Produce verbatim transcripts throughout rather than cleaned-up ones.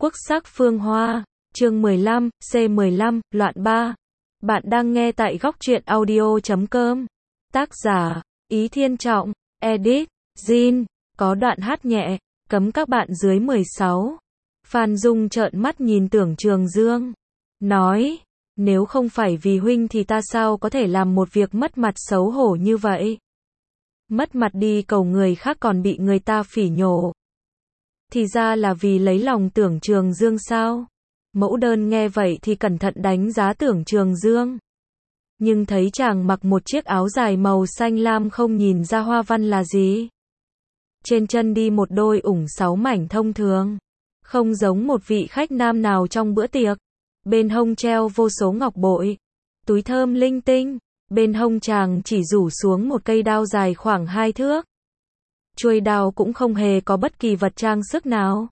Quốc sắc phương hoa, chương mười lăm, C mười lăm, loạn ba. Bạn đang nghe tại góc truyện audio chấm com. Tác giả, Ý Thiên Trọng, edit, Jin, có đoạn hát nhẹ, cấm các bạn dưới mười sáu. Phan Dung trợn mắt nhìn Tưởng Trường Dương, nói, nếu không phải vì huynh thì ta sao có thể làm một việc mất mặt xấu hổ như vậy. Mất mặt đi cầu người khác còn bị người ta phỉ nhổ. Thì ra là vì lấy lòng Tưởng Trường Dương sao? Mẫu đơn nghe vậy thì cẩn thận đánh giá Tưởng Trường Dương. Nhưng thấy chàng mặc một chiếc áo dài màu xanh lam không nhìn ra hoa văn là gì. Trên chân đi một đôi ủng sáu mảnh thông thường. Không giống một vị khách nam nào trong bữa tiệc. Bên hông treo vô số ngọc bội. Túi thơm linh tinh. Bên hông chàng chỉ rủ xuống một cây đao dài khoảng hai thước. Chuôi đao cũng không hề có bất kỳ vật trang sức nào.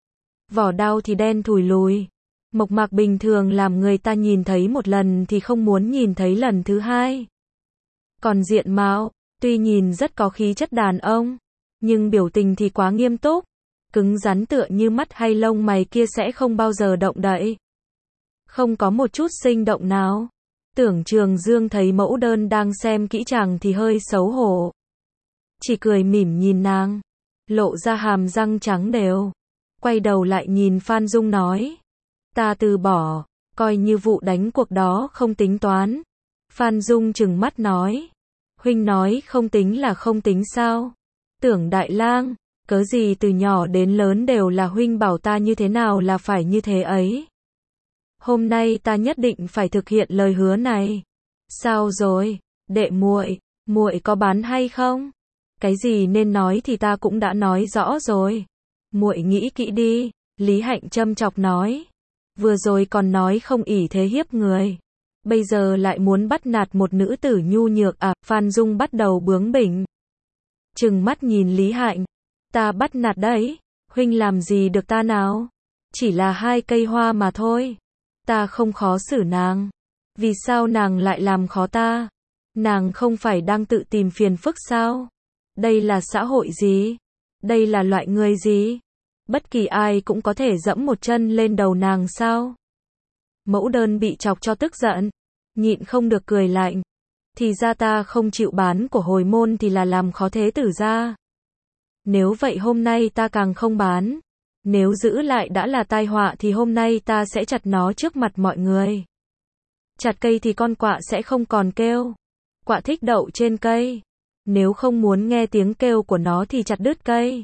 Vỏ đao thì đen thùi lùi. Mộc mạc bình thường làm người ta nhìn thấy một lần thì không muốn nhìn thấy lần thứ hai. Còn diện mạo, tuy nhìn rất có khí chất đàn ông, nhưng biểu tình thì quá nghiêm túc. Cứng rắn tựa như mắt hay lông mày kia sẽ không bao giờ động đậy. Không có một chút sinh động nào. Tưởng Trường Dương thấy mẫu đơn đang xem kỹ chàng thì hơi xấu hổ. Chỉ cười mỉm nhìn nàng, lộ ra hàm răng trắng đều. Quay đầu lại nhìn Phan Dung nói, ta từ bỏ, coi như vụ đánh cuộc đó không tính toán. Phan Dung trừng mắt nói, huynh nói không tính là không tính sao? Tưởng đại lang, cớ gì từ nhỏ đến lớn đều là huynh bảo ta như thế nào là phải như thế ấy. Hôm nay ta nhất định phải thực hiện lời hứa này. Sao rồi, đệ muội, muội có bán hay không? Cái gì nên nói thì ta cũng đã nói rõ rồi. Muội nghĩ kỹ đi, Lý Hạnh châm chọc nói. Vừa rồi còn nói không ỷ thế hiếp người. Bây giờ lại muốn bắt nạt một nữ tử nhu nhược à, Phan Dung bắt đầu bướng bỉnh. Trừng mắt nhìn Lý Hạnh. Ta bắt nạt đấy, huynh làm gì được ta nào? Chỉ là hai cây hoa mà thôi. Ta không khó xử nàng. Vì sao nàng lại làm khó ta? Nàng không phải đang tự tìm phiền phức sao? Đây là xã hội gì? Đây là loại người gì? Bất kỳ ai cũng có thể dẫm một chân lên đầu nàng sao? Mẫu đơn bị chọc cho tức giận, nhịn không được cười lạnh. Thì ra ta không chịu bán của hồi môn thì là làm khó thế tử gia. Nếu vậy hôm nay ta càng không bán. Nếu giữ lại đã là tai họa thì hôm nay ta sẽ chặt nó trước mặt mọi người. Chặt cây thì con quạ sẽ không còn kêu. Quạ thích đậu trên cây. Nếu không muốn nghe tiếng kêu của nó thì chặt đứt cây.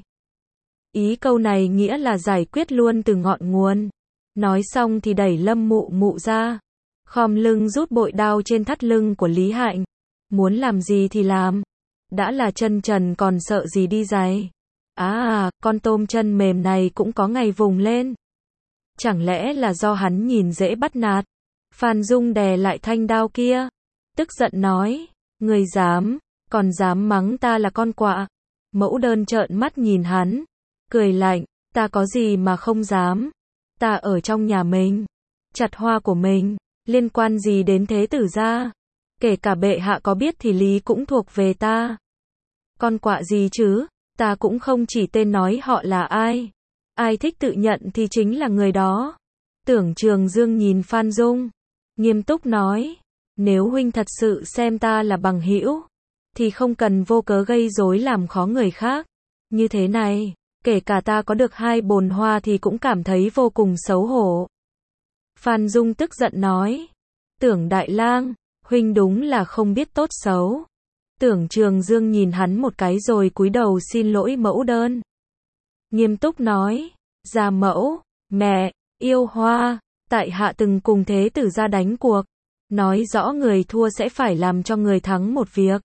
Ý câu này nghĩa là giải quyết luôn từ ngọn nguồn. Nói xong thì đẩy Lâm Mụ Mụ ra. Khom lưng rút bội đao trên thắt lưng của Lý Hạnh. Muốn làm gì thì làm. Đã là chân trần còn sợ gì đi giày. À à, con tôm chân mềm này cũng có ngày vùng lên. Chẳng lẽ là do hắn nhìn dễ bắt nạt. Phan Dung đè lại thanh đao kia. Tức giận nói, người dám, còn dám mắng ta là con quạ. Mẫu đơn trợn mắt nhìn hắn. Cười lạnh, ta có gì mà không dám. Ta ở trong nhà mình. Chặt hoa của mình. Liên quan gì đến thế tử gia? Kể cả bệ hạ có biết thì lý cũng thuộc về ta. Con quạ gì chứ? Ta cũng không chỉ tên nói họ là ai. Ai thích tự nhận thì chính là người đó. Tưởng Trường Dương nhìn Phan Dung. Nghiêm túc nói. Nếu huynh thật sự xem ta là bằng hữu thì không cần vô cớ gây rối làm khó người khác. Như thế này, kể cả ta có được hai bồn hoa thì cũng cảm thấy vô cùng xấu hổ. Phan Dung tức giận nói. Tưởng đại lang, huynh đúng là không biết tốt xấu. Tưởng Trường Dương nhìn hắn một cái rồi cúi đầu xin lỗi mẫu đơn. Nghiêm túc nói, gia mẫu, mẹ, yêu hoa, tại hạ từng cùng thế tử gia đánh cuộc. Nói rõ người thua sẽ phải làm cho người thắng một việc.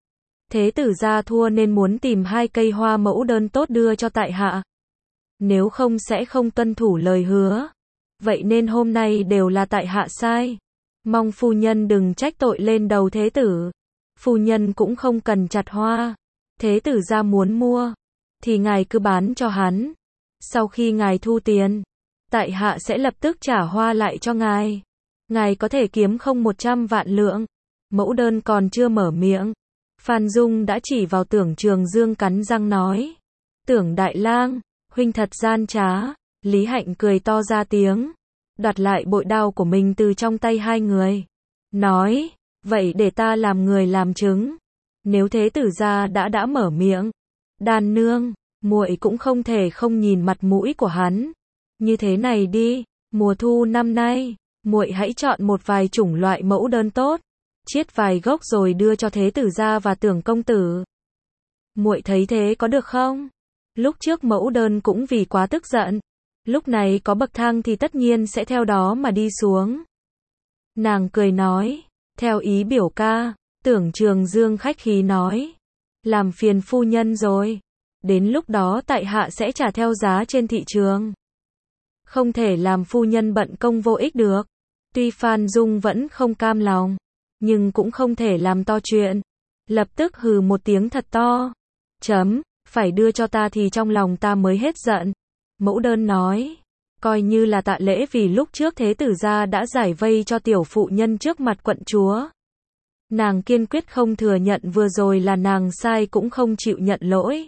Thế tử gia thua nên muốn tìm hai cây hoa mẫu đơn tốt đưa cho tại hạ. Nếu không sẽ không tuân thủ lời hứa. Vậy nên hôm nay đều là tại hạ sai. Mong phu nhân đừng trách tội lên đầu thế tử. Phu nhân cũng không cần chặt hoa. Thế tử gia muốn mua thì ngài cứ bán cho hắn. Sau khi ngài thu tiền, tại hạ sẽ lập tức trả hoa lại cho ngài. Ngài có thể kiếm không một trăm vạn lượng. Mẫu đơn còn chưa mở miệng, Phan Dung đã chỉ vào Tưởng Trường Dương cắn răng nói. Tưởng đại lang, huynh thật gian trá. Lý Hạnh cười to ra tiếng, đoạt lại bội đao của mình từ trong tay hai người. Nói, vậy để ta làm người làm chứng. Nếu thế tử gia đã đã mở miệng. Đàn nương, muội cũng không thể không nhìn mặt mũi của hắn. Như thế này đi, mùa thu năm nay, muội hãy chọn một vài chủng loại mẫu đơn tốt, chiết vài gốc rồi đưa cho thế tử gia và Tưởng công tử. Muội thấy thế có được không? Lúc trước mẫu đơn cũng vì quá tức giận, lúc này có bậc thang thì tất nhiên sẽ theo đó mà đi xuống. Nàng cười nói, theo ý biểu ca. Tưởng Trường Dương khách khí nói, làm phiền phu nhân rồi, đến lúc đó tại hạ sẽ trả theo giá trên thị trường. Không thể làm phu nhân bận công vô ích được. Tuy Phan Dung vẫn không cam lòng, nhưng cũng không thể làm to chuyện. Lập tức hừ một tiếng thật to. Chấm, phải đưa cho ta thì trong lòng ta mới hết giận. Mẫu đơn nói, coi như là tạ lễ vì lúc trước thế tử gia đã giải vây cho tiểu phụ nhân trước mặt quận chúa. Nàng kiên quyết không thừa nhận vừa rồi là nàng sai cũng không chịu nhận lỗi.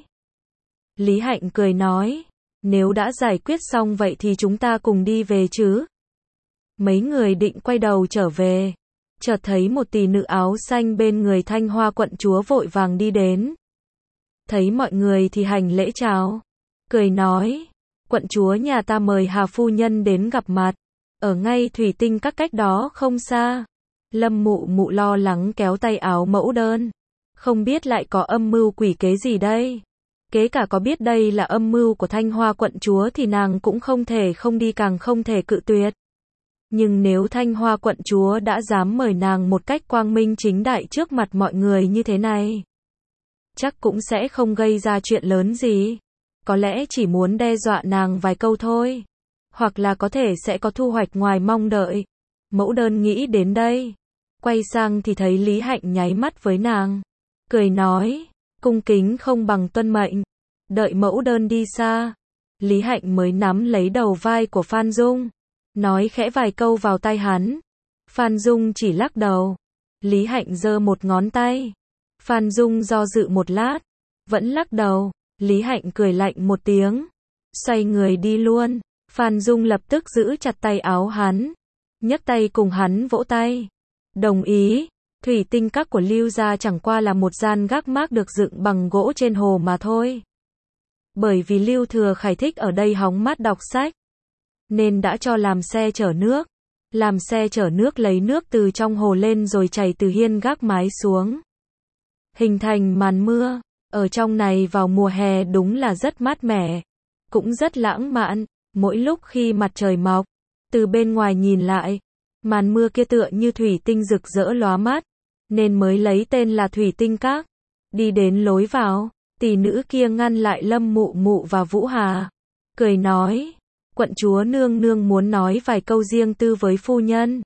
Lý Hạnh cười nói, nếu đã giải quyết xong vậy thì chúng ta cùng đi về chứ. Mấy người định quay đầu trở về, chợt thấy một tỷ nữ áo xanh bên người Thanh Hoa quận chúa vội vàng đi đến. Thấy mọi người thì hành lễ chào, cười nói, quận chúa nhà ta mời Hà phu nhân đến gặp mặt, ở ngay thủy tinh các cách đó không xa. Lâm Mụ Mụ lo lắng kéo tay áo mẫu đơn, không biết lại có âm mưu quỷ kế gì đây. Kế cả có biết đây là âm mưu của Thanh Hoa quận chúa thì nàng cũng không thể không đi, càng không thể cự tuyệt. Nhưng nếu Thanh Hoa quận chúa đã dám mời nàng một cách quang minh chính đại trước mặt mọi người như thế này, chắc cũng sẽ không gây ra chuyện lớn gì. Có lẽ chỉ muốn đe dọa nàng vài câu thôi, hoặc là có thể sẽ có thu hoạch ngoài mong đợi. Mẫu đơn nghĩ đến đây, quay sang thì thấy Lý Hạnh nháy mắt với nàng, cười nói, cung kính không bằng tuân mệnh. Đợi mẫu đơn đi xa, Lý Hạnh mới nắm lấy đầu vai của Phan Dung, nói khẽ vài câu vào tai hắn. Phan Dung chỉ lắc đầu. Lý Hạnh giơ một ngón tay. Phan Dung do dự một lát, vẫn lắc đầu. Lý Hạnh cười lạnh một tiếng, xoay người đi luôn. Phan Dung lập tức giữ chặt tay áo hắn, nhấc tay cùng hắn vỗ tay. Đồng ý, thủy tinh các của Lưu gia chẳng qua là một gian gác mác được dựng bằng gỗ trên hồ mà thôi. Bởi vì Lưu Thừa Khải thích ở đây hóng mát đọc sách, nên đã cho làm xe chở nước. Làm xe chở nước lấy nước từ trong hồ lên rồi chảy từ hiên gác mái xuống, hình thành màn mưa. Ở trong này vào mùa hè đúng là rất mát mẻ, cũng rất lãng mạn. Mỗi lúc khi mặt trời mọc, từ bên ngoài nhìn lại, màn mưa kia tựa như thủy tinh rực rỡ lóa mắt, nên mới lấy tên là thủy tinh các. Đi đến lối vào, tỷ nữ kia ngăn lại Lâm Mụ Mụ và Vũ Hà, cười nói, quận chúa nương nương muốn nói vài câu riêng tư với phu nhân.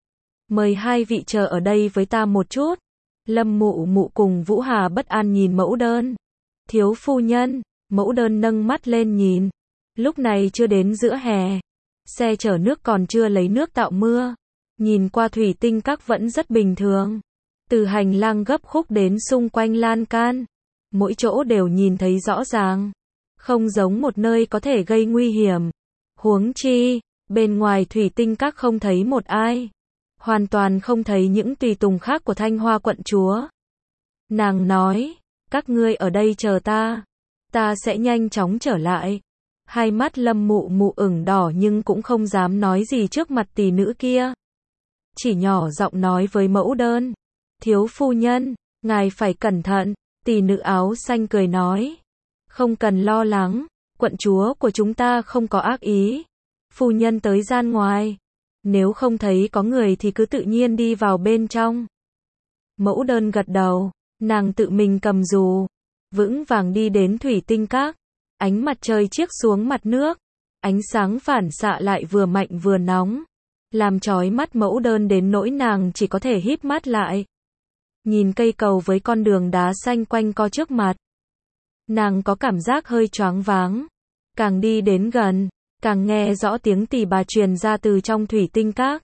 Mời hai vị chờ ở đây với ta một chút. Lâm Mụ Mụ cùng Vũ Hà bất an nhìn mẫu đơn. Thiếu phu nhân. Mẫu đơn nâng mắt lên nhìn. Lúc này chưa đến giữa hè, xe chở nước còn chưa lấy nước tạo mưa. Nhìn qua thủy tinh các vẫn rất bình thường. Từ hành lang gấp khúc đến xung quanh lan can, mỗi chỗ đều nhìn thấy rõ ràng, không giống một nơi có thể gây nguy hiểm. Huống chi, bên ngoài thủy tinh các không thấy một ai, hoàn toàn không thấy những tùy tùng khác của Thanh Hoa quận chúa. Nàng nói, các ngươi ở đây chờ ta, ta sẽ nhanh chóng trở lại. Hai mắt Lâm Mụ Mụ ửng đỏ nhưng cũng không dám nói gì trước mặt tỷ nữ kia, chỉ nhỏ giọng nói với mẫu đơn, thiếu phu nhân, ngài phải cẩn thận. Tỷ nữ áo xanh cười nói, không cần lo lắng, quận chúa của chúng ta không có ác ý. Phu nhân tới gian ngoài, nếu không thấy có người thì cứ tự nhiên đi vào bên trong. Mẫu đơn gật đầu, nàng tự mình cầm dù, vững vàng đi đến thủy tinh các. Ánh mặt trời chiếu xuống mặt nước, ánh sáng phản xạ lại vừa mạnh vừa nóng, làm chói mắt mẫu đơn đến nỗi nàng chỉ có thể híp mắt lại, nhìn cây cầu với con đường đá xanh quanh co trước mặt. Nàng có cảm giác hơi choáng váng, càng đi đến gần, càng nghe rõ tiếng tỳ bà truyền ra từ trong thủy tinh các.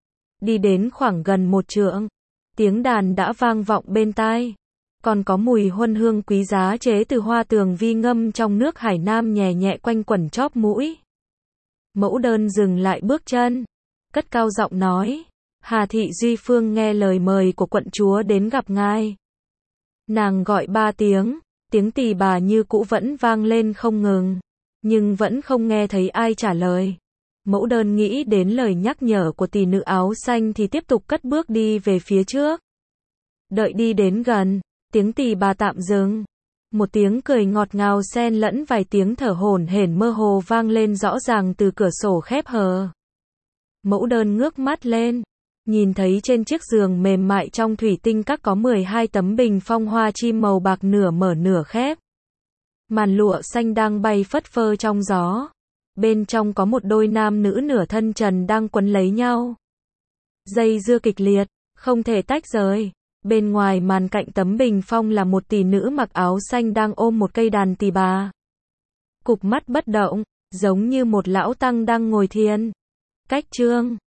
Đi đến khoảng gần một trượng, tiếng đàn đã vang vọng bên tai, còn có mùi huân hương quý giá chế từ hoa tường vi ngâm trong nước Hải Nam nhẹ nhẹ quanh quẩn chóp mũi. Mẫu đơn dừng lại bước chân, cất cao giọng nói, Hà thị Duy Phương nghe lời mời của quận chúa đến gặp ngài. Nàng gọi ba tiếng, tiếng tỳ bà như cũ vẫn vang lên không ngừng, nhưng vẫn không nghe thấy ai trả lời. Mẫu đơn nghĩ đến lời nhắc nhở của tỷ nữ áo xanh thì tiếp tục cất bước đi về phía trước. Đợi đi đến gần, tiếng tỳ bà tạm dừng. Một tiếng cười ngọt ngào xen lẫn vài tiếng thở hổn hển mơ hồ vang lên rõ ràng từ cửa sổ khép hờ. Mẫu đơn ngước mắt lên, nhìn thấy trên chiếc giường mềm mại trong thủy tinh các có mười hai tấm bình phong hoa chim màu bạc nửa mở nửa khép. Màn lụa xanh đang bay phất phơ trong gió. Bên trong có một đôi nam nữ nửa thân trần đang quấn lấy nhau. Dây dưa kịch liệt, không thể tách rời. Bên ngoài màn cạnh tấm bình phong là một tỷ nữ mặc áo xanh đang ôm một cây đàn tỳ bà. Cụp mắt bất động, giống như một lão tăng đang ngồi thiền. Cách chương